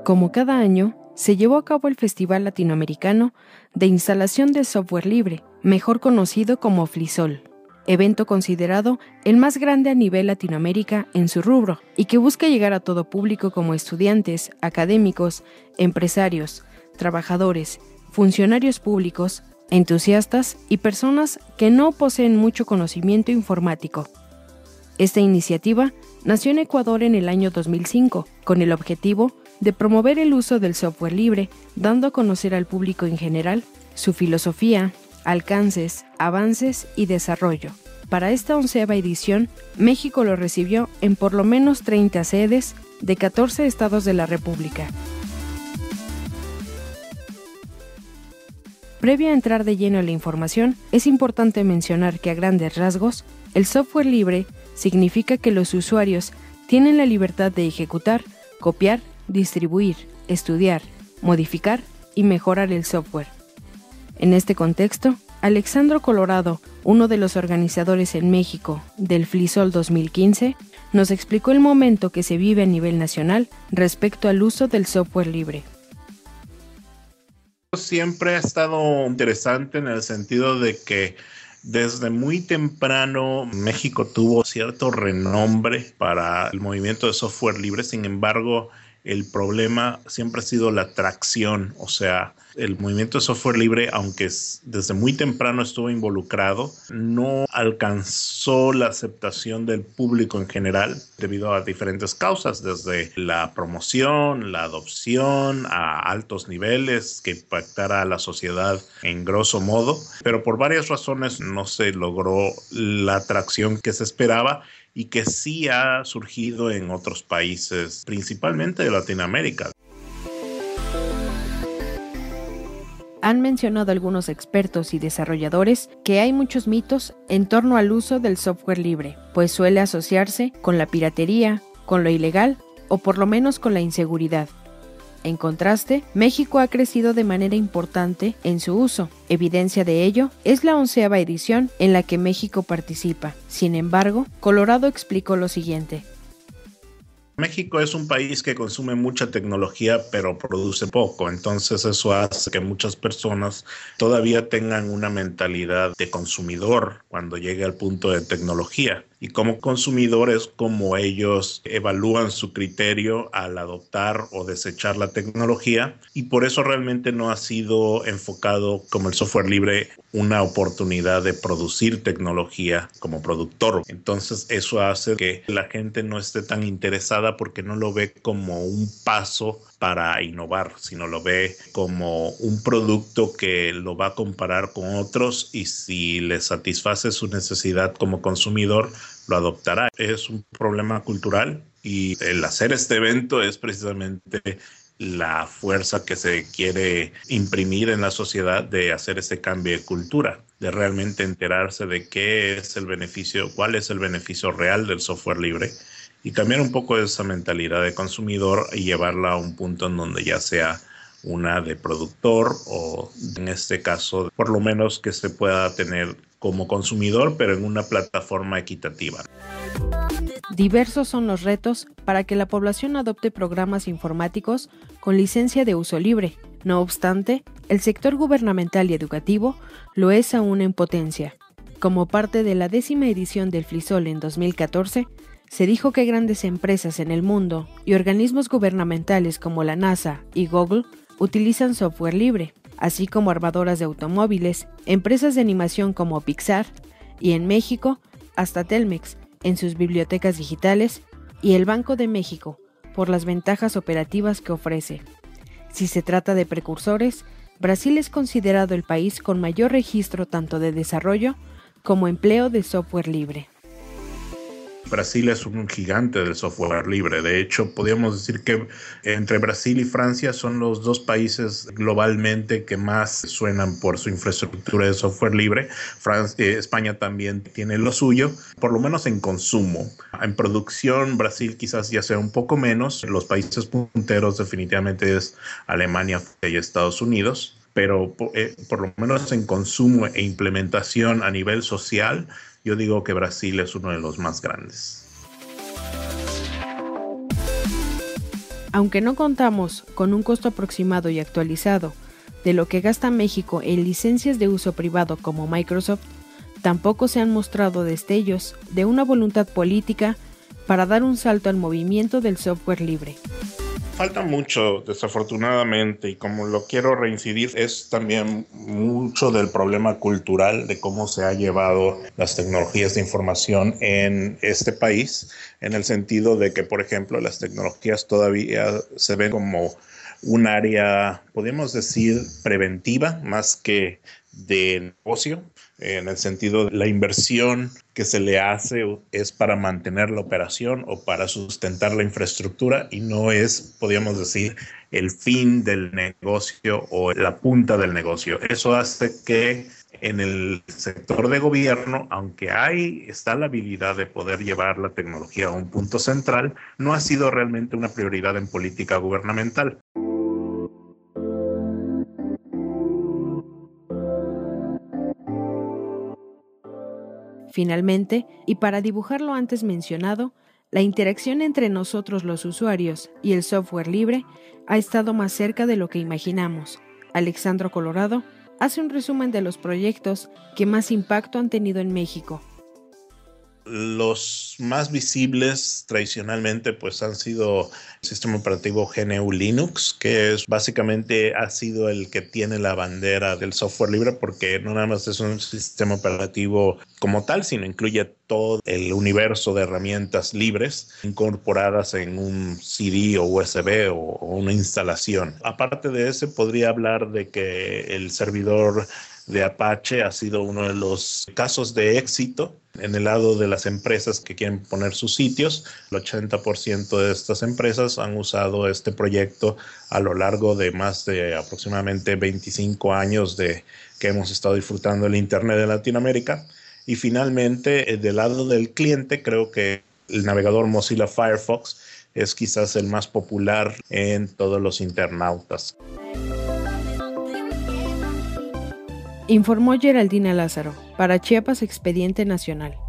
Como cada año, se llevó a cabo el Festival Latinoamericano de Instalación de Software Libre, mejor conocido como FLISOL, evento considerado el más grande a nivel Latinoamérica en su rubro y que busca llegar a todo público como estudiantes, académicos, empresarios, trabajadores, funcionarios públicos, entusiastas y personas que no poseen mucho conocimiento informático. Esta iniciativa nació en Ecuador en el año 2005, con el objetivo de promover el uso del software libre, dando a conocer al público en general su filosofía, alcances, avances y desarrollo. Para esta 11ª edición, México lo recibió en por lo menos 30 sedes de 14 estados de la República. Previo a entrar de lleno en la información, es importante mencionar que a grandes rasgos, el software libre significa que los usuarios tienen la libertad de ejecutar, copiar, distribuir, estudiar, modificar y mejorar el software. En este contexto, Alexandro Colorado, uno de los organizadores en México del FLISOL 2015, nos explicó el momento que se vive a nivel nacional respecto al uso del software libre. Siempre ha estado interesante en el sentido de que desde muy temprano México tuvo cierto renombre para el movimiento de software libre. Sin embargo, el problema siempre ha sido la tracción, o sea, el movimiento de software libre, aunque desde muy temprano estuvo involucrado, no alcanzó la aceptación del público en general debido a diferentes causas, desde la promoción, la adopción a altos niveles que impactara a la sociedad en grosso modo, pero por varias razones no se logró la atracción que se esperaba y que sí ha surgido en otros países, principalmente de Latinoamérica. Han mencionado algunos expertos y desarrolladores que hay muchos mitos en torno al uso del software libre, pues suele asociarse con la piratería, con lo ilegal o por lo menos con la inseguridad. En contraste, México ha crecido de manera importante en su uso. Evidencia de ello es la 11ª edición en la que México participa. Sin embargo, Colorado explicó lo siguiente. México es un país que consume mucha tecnología, pero produce poco. Entonces eso hace que muchas personas todavía tengan una mentalidad de consumidor cuando llegue al punto de tecnología. Y como consumidores, como ellos evalúan su criterio al adoptar o desechar la tecnología, y por eso realmente no ha sido enfocado como el software libre una oportunidad de producir tecnología como productor. Entonces eso hace que la gente no esté tan interesada porque no lo ve como un paso para innovar, sino lo ve como un producto que lo va a comparar con otros y si le satisface su necesidad como consumidor, lo adoptará. Es un problema cultural y el hacer este evento es precisamente la fuerza que se quiere imprimir en la sociedad de hacer ese cambio de cultura, de realmente enterarse de qué es el beneficio, cuál es el beneficio real del software libre y cambiar un poco esa mentalidad de consumidor y llevarla a un punto en donde ya sea una de productor o en este caso por lo menos que se pueda tener como consumidor pero en una plataforma equitativa. Diversos son los retos para que la población adopte programas informáticos con licencia de uso libre. No obstante, el sector gubernamental y educativo lo es aún en potencia. Como parte de la 10ª edición del FLISOL en 2014, se dijo que grandes empresas en el mundo y organismos gubernamentales como la NASA y Google utilizan software libre, así como armadoras de automóviles, empresas de animación como Pixar y en México hasta Telmex en sus bibliotecas digitales y el Banco de México por las ventajas operativas que ofrece. Si se trata de precursores, Brasil es considerado el país con mayor registro tanto de desarrollo como empleo de software libre. Brasil es un gigante del software libre. De hecho, podríamos decir que entre Brasil y Francia son los dos países globalmente que más suenan por su infraestructura de software libre. España también tiene lo suyo, por lo menos en consumo. En producción, Brasil quizás ya sea un poco menos. Los países punteros definitivamente es Alemania y Estados Unidos. Pero por lo menos en consumo e implementación a nivel social, yo digo que Brasil es uno de los más grandes. Aunque no contamos con un costo aproximado y actualizado de lo que gasta México en licencias de uso privado como Microsoft, tampoco se han mostrado destellos de una voluntad política para dar un salto al movimiento del software libre. Falta mucho, desafortunadamente, y como lo quiero reincidir, es también mucho del problema cultural de cómo se ha llevado las tecnologías de información en este país, en el sentido de que, por ejemplo, las tecnologías todavía se ven como un área, podemos decir, preventiva más que de negocio, en el sentido de la inversión que se le hace es para mantener la operación o para sustentar la infraestructura y no es, podríamos decir, el fin del negocio o la punta del negocio. Eso hace que en el sector de gobierno, aunque está la habilidad de poder llevar la tecnología a un punto central, no ha sido realmente una prioridad en política gubernamental. Finalmente, y para dibujar lo antes mencionado, la interacción entre nosotros los usuarios y el software libre ha estado más cerca de lo que imaginamos. Alexandro Colorado hace un resumen de los proyectos que más impacto han tenido en México. Los más visibles tradicionalmente pues han sido el sistema operativo GNU Linux, que básicamente ha sido el que tiene la bandera del software libre porque no nada más es un sistema operativo como tal, sino incluye todo el universo de herramientas libres incorporadas en un CD o USB o una instalación. Aparte de ese, podría hablar de que el servidor de Apache ha sido uno de los casos de éxito en el lado de las empresas que quieren poner sus sitios. El 80% de estas empresas han usado este proyecto a lo largo de más de aproximadamente 25 años de que hemos estado disfrutando el Internet de Latinoamérica. Y finalmente, del lado del cliente, creo que el navegador Mozilla Firefox es quizás el más popular en todos los internautas. Informó Geraldina Lázaro, para Chiapas Expediente Nacional.